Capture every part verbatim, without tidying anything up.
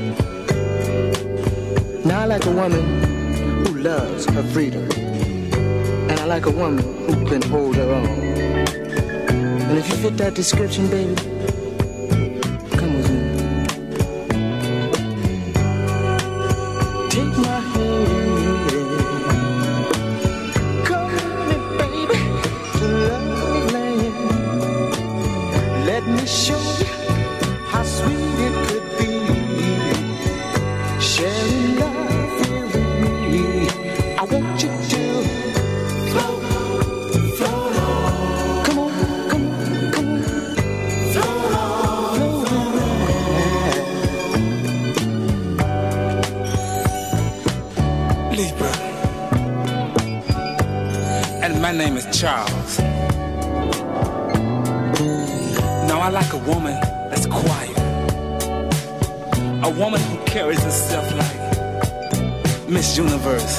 Now I like a woman who loves her freedom. And I like a woman who can hold her own. And if you fit that description, baby, come with me. Take my hand. Come with me, baby, to love land. Let me show you how sweet it could be. Sharing love here with me. I want you to float, float on. Come on, come on, come on. Float on, float on. Libra. And my name is Charles. Now I like a woman that's quiet. A woman who carries herself like Miss Universe.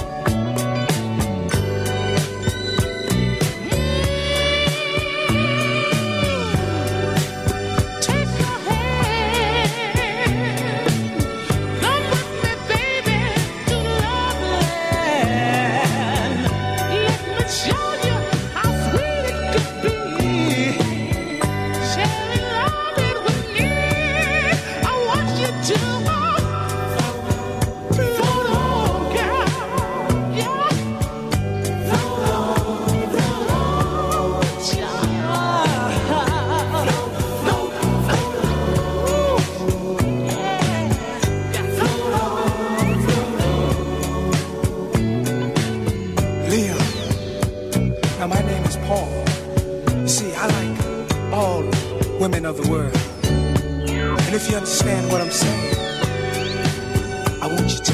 Now my name is Paul. See, I like all women of the world. And if you understand what I'm saying, I want you to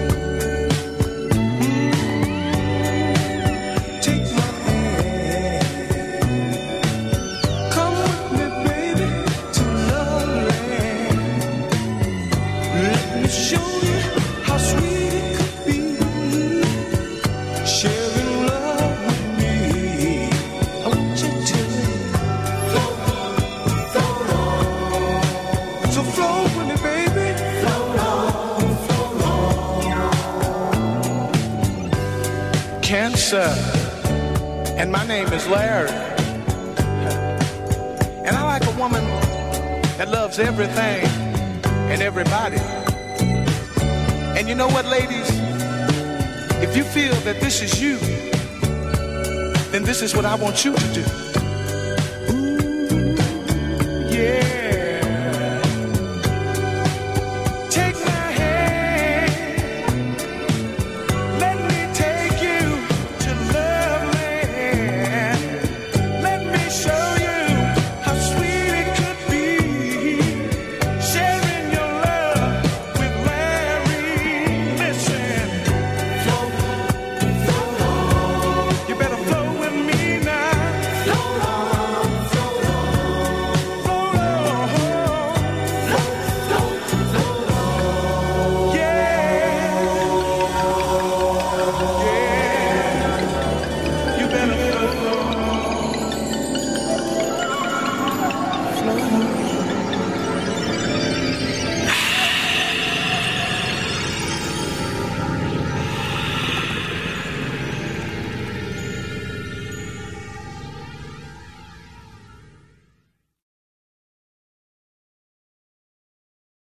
take my hand. Come with me, baby, to love land. Let me show you how sweet it could be. Sharing love with me. I want you to float, float on. So float with me, baby. Float on, float on. Cancer. And my name is Larry. And I like a woman that loves everything and everybody. And you know what, ladies? If you feel that this is you, then this is what I want you to do.